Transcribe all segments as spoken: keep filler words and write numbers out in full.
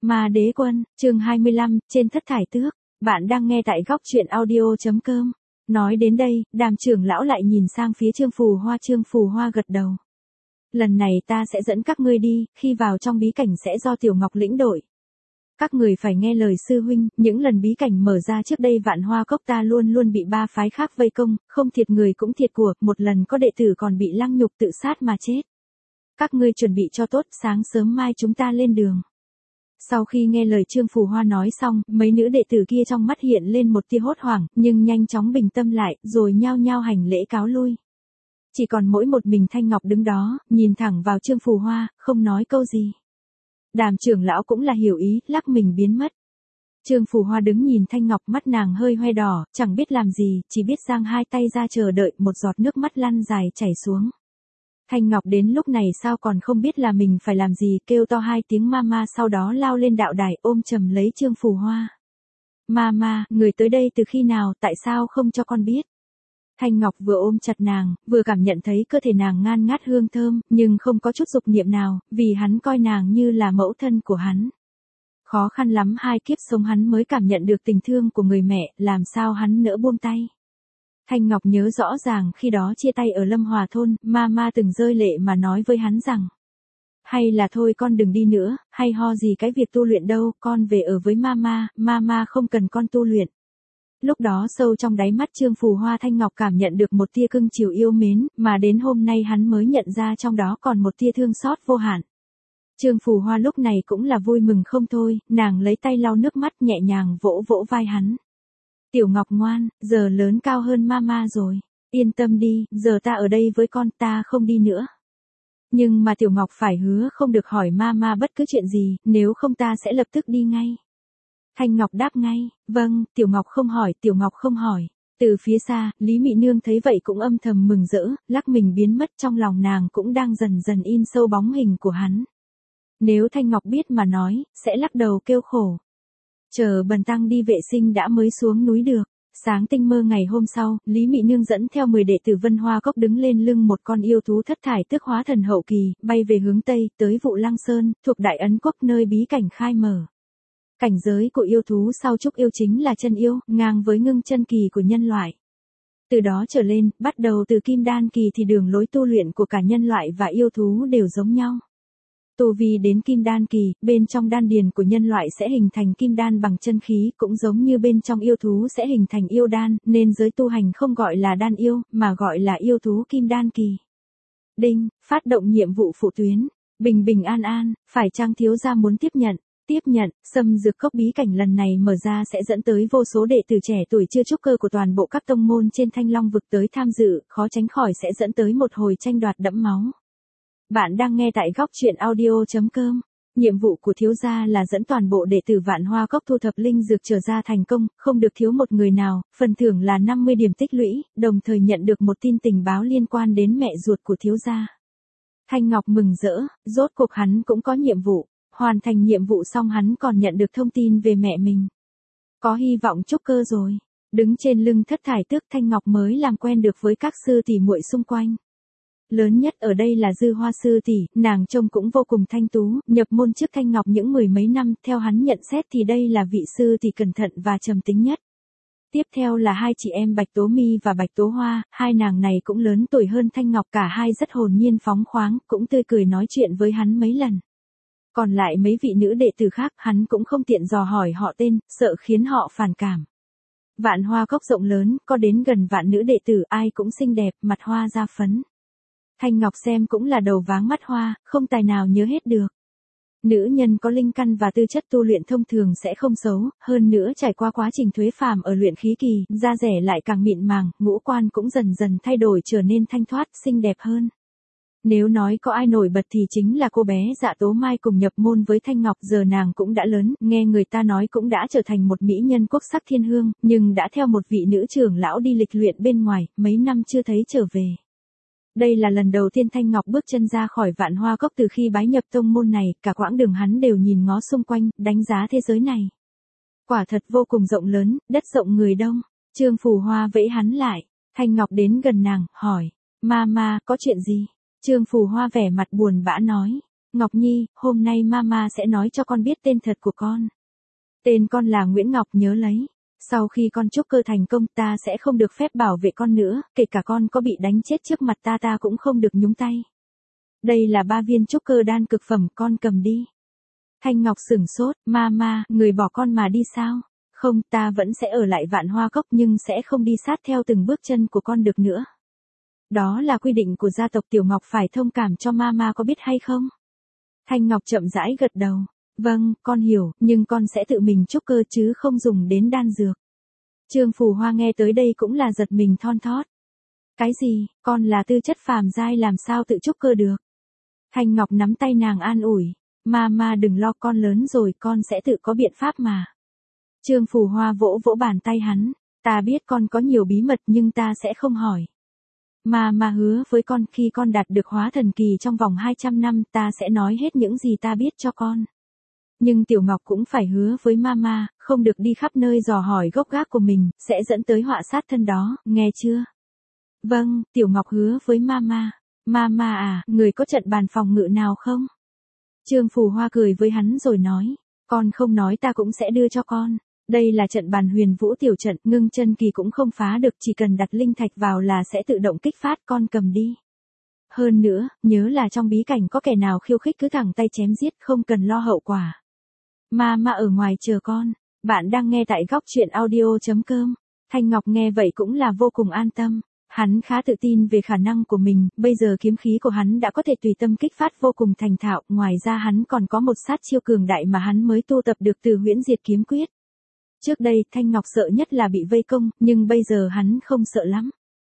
Ma Đế Quân, chương hai mươi lăm, trên thất thải tước. Bạn đang nghe tại góc truyện audio chấm com. Nói đến đây, Đàm trưởng lão lại nhìn sang phía Trương Phù Hoa. Trương Phù Hoa gật đầu. Lần này ta sẽ dẫn các ngươi đi, khi vào trong bí cảnh sẽ do Tiểu Ngọc lĩnh đội. Các người phải nghe lời sư huynh, những lần bí cảnh mở ra trước đây Vạn Hoa Cốc ta luôn luôn bị ba phái khác vây công, không thiệt người cũng thiệt của, một lần có đệ tử còn bị lăng nhục tự sát mà chết. Các ngươi chuẩn bị cho tốt, sáng sớm mai chúng ta lên đường. Sau khi nghe lời Trương Phù Hoa nói xong, mấy nữ đệ tử kia trong mắt hiện lên một tia hốt hoảng, nhưng nhanh chóng bình tâm lại, rồi nhao nhao hành lễ cáo lui. Chỉ còn mỗi một mình Thanh Ngọc đứng đó, nhìn thẳng vào Trương Phù Hoa, không nói câu gì. Đàm trưởng lão cũng là hiểu ý, lắc mình biến mất. Trương Phù Hoa đứng nhìn Thanh Ngọc, mắt nàng hơi hoe đỏ, chẳng biết làm gì, chỉ biết giang hai tay ra chờ đợi, một giọt nước mắt lăn dài chảy xuống. Thanh Ngọc đến lúc này sao còn không biết là mình phải làm gì, kêu to hai tiếng mama, sau đó lao lên đạo đài ôm chầm lấy Trương Phù Hoa. Mama, người tới đây từ khi nào, tại sao không cho con biết? Thanh Ngọc vừa ôm chặt nàng, vừa cảm nhận thấy cơ thể nàng ngan ngát hương thơm, nhưng không có chút dục niệm nào, vì hắn coi nàng như là mẫu thân của hắn. Khó khăn lắm hai kiếp sống hắn mới cảm nhận được tình thương của người mẹ, làm sao hắn nỡ buông tay. Thanh Ngọc nhớ rõ ràng khi đó chia tay ở Lâm Hòa Thôn, Mama từng rơi lệ mà nói với hắn rằng: hay là thôi con đừng đi nữa, hay ho gì cái việc tu luyện đâu, con về ở với Mama, Mama không cần con tu luyện. Lúc đó sâu trong đáy mắt Trương Phù Hoa Thanh Ngọc cảm nhận được một tia cưng chiều yêu mến, mà đến hôm nay hắn mới nhận ra trong đó còn một tia thương xót vô hạn. Trương Phù Hoa lúc này cũng là vui mừng không thôi, nàng lấy tay lau nước mắt nhẹ nhàng vỗ vỗ vai hắn. Tiểu Ngọc ngoan, giờ lớn cao hơn Mama rồi, yên tâm đi, giờ ta ở đây với con, ta không đi nữa. Nhưng mà Tiểu Ngọc phải hứa không được hỏi Mama bất cứ chuyện gì, nếu không ta sẽ lập tức đi ngay. Thanh Ngọc đáp ngay, vâng, Tiểu Ngọc không hỏi, Tiểu Ngọc không hỏi. Từ phía xa, Lý Mị Nương thấy vậy cũng âm thầm mừng rỡ, lắc mình biến mất, trong lòng nàng cũng đang dần dần in sâu bóng hình của hắn. Nếu Thanh Ngọc biết mà nói, sẽ lắc đầu kêu khổ. Chờ Bần Tăng đi vệ sinh đã mới xuống núi được. Sáng tinh mơ ngày hôm sau, Lý Mị Nương dẫn theo mười đệ tử Vân Hoa Cốc đứng lên lưng một con yêu thú thất thải tước hóa thần hậu kỳ, bay về hướng Tây, tới Vụ Lăng Sơn, thuộc Đại Ấn Quốc nơi bí cảnh khai mở. Cảnh giới của yêu thú sau trúc yêu chính là chân yêu, ngang với ngưng chân kỳ của nhân loại. Từ đó trở lên, bắt đầu từ kim đan kỳ thì đường lối tu luyện của cả nhân loại và yêu thú đều giống nhau. Tu vi đến kim đan kỳ, bên trong đan điền của nhân loại sẽ hình thành kim đan bằng chân khí, cũng giống như bên trong yêu thú sẽ hình thành yêu đan, nên giới tu hành không gọi là đan yêu, mà gọi là yêu thú kim đan kỳ. Đinh, phát động nhiệm vụ phụ tuyến. Bình bình an an, phải chăng thiếu gia muốn tiếp nhận? Tiếp nhận, Xâm Dược Cốc bí cảnh lần này mở ra sẽ dẫn tới vô số đệ tử trẻ tuổi chưa trúc cơ của toàn bộ các tông môn trên Thanh Long vực tới tham dự, khó tránh khỏi sẽ dẫn tới một hồi tranh đoạt đẫm máu. Bạn đang nghe tại góc truyện audio chấm com. Nhiệm vụ của thiếu gia là dẫn toàn bộ đệ tử Vạn Hoa Cốc thu thập linh dược trở ra thành công, không được thiếu một người nào, phần thưởng là năm mươi điểm tích lũy, đồng thời nhận được một tin tình báo liên quan đến mẹ ruột của thiếu gia. Thanh Ngọc mừng rỡ, rốt cuộc hắn cũng có nhiệm vụ. Hoàn thành nhiệm vụ xong hắn còn nhận được thông tin về mẹ mình. Có hy vọng trúc cơ rồi. Đứng trên lưng thất thải tước, Thanh Ngọc mới làm quen được với các sư tỷ muội xung quanh. Lớn nhất ở đây là Dư Hoa sư tỷ, nàng trông cũng vô cùng thanh tú, nhập môn trước Thanh Ngọc những mười mấy năm, theo hắn nhận xét thì đây là vị sư tỷ cẩn thận và trầm tính nhất. Tiếp theo là hai chị em Bạch Tố Mi và Bạch Tố Hoa, hai nàng này cũng lớn tuổi hơn Thanh Ngọc, cả hai rất hồn nhiên phóng khoáng, cũng tươi cười nói chuyện với hắn mấy lần. Còn lại mấy vị nữ đệ tử khác, hắn cũng không tiện dò hỏi họ tên, sợ khiến họ phản cảm. Vạn Hoa Cốc rộng lớn, có đến gần vạn nữ đệ tử, ai cũng xinh đẹp, mặt hoa da phấn. Thanh Ngọc xem cũng là đầu váng mắt hoa, không tài nào nhớ hết được. Nữ nhân có linh căn và tư chất tu luyện thông thường sẽ không xấu, hơn nữa trải qua quá trình thuế phàm ở luyện khí kỳ, da rẻ lại càng mịn màng, ngũ quan cũng dần dần thay đổi trở nên thanh thoát, xinh đẹp hơn. Nếu nói có ai nổi bật thì chính là cô bé Dạ Tố Mai cùng nhập môn với Thanh Ngọc, giờ nàng cũng đã lớn, nghe người ta nói cũng đã trở thành một mỹ nhân quốc sắc thiên hương, nhưng đã theo một vị nữ trưởng lão đi lịch luyện bên ngoài, mấy năm chưa thấy trở về. Đây là lần đầu tiên Thanh Ngọc bước chân ra khỏi Vạn Hoa Cốc từ khi bái nhập tông môn này, cả quãng đường hắn đều nhìn ngó xung quanh, đánh giá thế giới này. Quả thật vô cùng rộng lớn, đất rộng người đông. Trương Phù Hoa vẫy hắn lại, Thanh Ngọc đến gần nàng, hỏi, Mama, có chuyện gì? Trương Phù Hoa vẻ mặt buồn bã nói, Ngọc Nhi, hôm nay mama sẽ nói cho con biết tên thật của con. Tên con là Nguyễn Ngọc, nhớ lấy. Sau khi con trúc cơ thành công ta sẽ không được phép bảo vệ con nữa, kể cả con có bị đánh chết trước mặt ta ta cũng không được nhúng tay. Đây là ba viên trúc cơ đan cực phẩm, con cầm đi. Thanh Ngọc sửng sốt, mama, người bỏ con mà đi sao? Không, ta vẫn sẽ ở lại Vạn Hoa Cốc nhưng sẽ không đi sát theo từng bước chân của con được nữa. Đó là quy định của gia tộc, Tiểu Ngọc phải thông cảm cho mama có biết hay không? Thanh Ngọc chậm rãi gật đầu. Vâng, con hiểu, nhưng con sẽ tự mình trúc cơ chứ không dùng đến đan dược. Trương Phù Hoa nghe tới đây cũng là giật mình thon thót. Cái gì, con là tư chất phàm giai làm sao tự trúc cơ được? Thanh Ngọc nắm tay nàng an ủi. Mama đừng lo, con lớn rồi, con sẽ tự có biện pháp mà. Trương Phù Hoa vỗ vỗ bàn tay hắn. Ta biết con có nhiều bí mật nhưng ta sẽ không hỏi. Mama hứa với con khi con đạt được hóa thần kỳ trong vòng hai trăm năm ta sẽ nói hết những gì ta biết cho con. Nhưng Tiểu Ngọc cũng phải hứa với mama, không được đi khắp nơi dò hỏi gốc gác của mình, sẽ dẫn tới họa sát thân đó, nghe chưa? Vâng, Tiểu Ngọc hứa với mama. Mama à, người có trận bàn phòng ngự nào không? Trương Phù Hoa cười với hắn rồi nói, con không nói ta cũng sẽ đưa cho con. Đây là trận bàn huyền vũ tiểu trận, ngưng chân kỳ cũng không phá được, chỉ cần đặt linh thạch vào là sẽ tự động kích phát, con cầm đi. Hơn nữa, nhớ là trong bí cảnh có kẻ nào khiêu khích cứ thẳng tay chém giết, không cần lo hậu quả. Mama ở ngoài chờ con. Bạn đang nghe tại góc truyện audio chấm com. Thanh Ngọc nghe vậy cũng là vô cùng an tâm. Hắn khá tự tin về khả năng của mình, bây giờ kiếm khí của hắn đã có thể tùy tâm kích phát vô cùng thành thạo, ngoài ra hắn còn có một sát chiêu cường đại mà hắn mới tu tập được từ Huyễn Diệt Kiếm Quyết. Trước đây, Thanh Ngọc sợ nhất là bị vây công, nhưng bây giờ hắn không sợ lắm.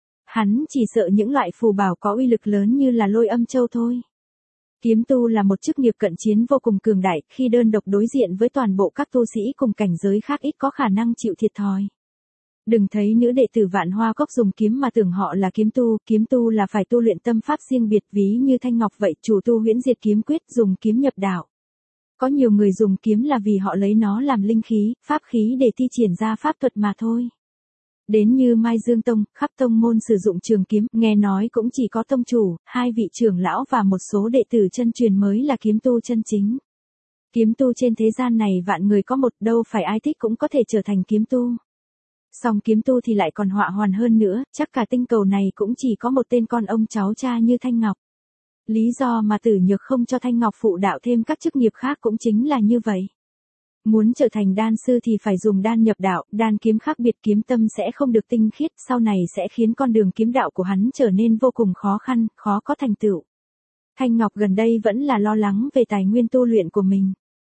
Hắn chỉ sợ những loại phù bảo có uy lực lớn như là Lôi Âm Châu thôi. Kiếm tu là một chức nghiệp cận chiến vô cùng cường đại, khi đơn độc đối diện với toàn bộ các tu sĩ cùng cảnh giới khác ít có khả năng chịu thiệt thòi. Đừng thấy nữ đệ tử Vạn Hoa Cốc dùng kiếm mà tưởng họ là kiếm tu, kiếm tu là phải tu luyện tâm pháp riêng biệt, ví như Thanh Ngọc vậy, chủ tu Huyễn Diệt Kiếm Quyết, dùng kiếm nhập đạo. Có nhiều người dùng kiếm là vì họ lấy nó làm linh khí, pháp khí để thi triển ra pháp thuật mà thôi. Đến như Mai Dương Tông, khắp tông môn sử dụng trường kiếm, nghe nói cũng chỉ có tông chủ, hai vị trưởng lão và một số đệ tử chân truyền mới là kiếm tu chân chính. Kiếm tu trên thế gian này vạn người có một, đâu phải ai thích cũng có thể trở thành kiếm tu. Song kiếm tu thì lại còn họa hoàn hơn nữa, chắc cả tinh cầu này cũng chỉ có một tên con ông cháu cha như Thanh Ngọc. Lý do mà Tử Nhược không cho Thanh Ngọc phụ đạo thêm các chức nghiệp khác cũng chính là như vậy. Muốn trở thành đan sư thì phải dùng đan nhập đạo, đan kiếm khác biệt, kiếm tâm sẽ không được tinh khiết, sau này sẽ khiến con đường kiếm đạo của hắn trở nên vô cùng khó khăn, khó có thành tựu. Thanh Ngọc gần đây vẫn là lo lắng về tài nguyên tu luyện của mình.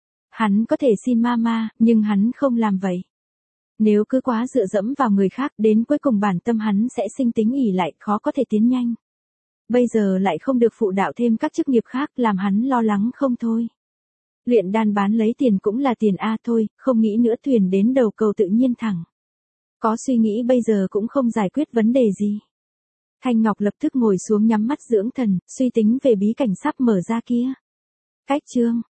Hắn có thể xin mama, nhưng hắn không làm vậy. Nếu cứ quá dựa dẫm vào người khác, đến cuối cùng bản tâm hắn sẽ sinh tính ỷ lại, khó có thể tiến nhanh. Bây giờ lại không được phụ đạo thêm các chức nghiệp khác, làm hắn lo lắng không thôi. Luyện đan bán lấy tiền cũng là tiền a thôi, không nghĩ nữa, thuyền đến đầu cầu tự nhiên thẳng. Có suy nghĩ bây giờ cũng không giải quyết vấn đề gì. Thanh Ngọc lập tức ngồi xuống nhắm mắt dưỡng thần, suy tính về bí cảnh sắp mở ra kia. Cách chương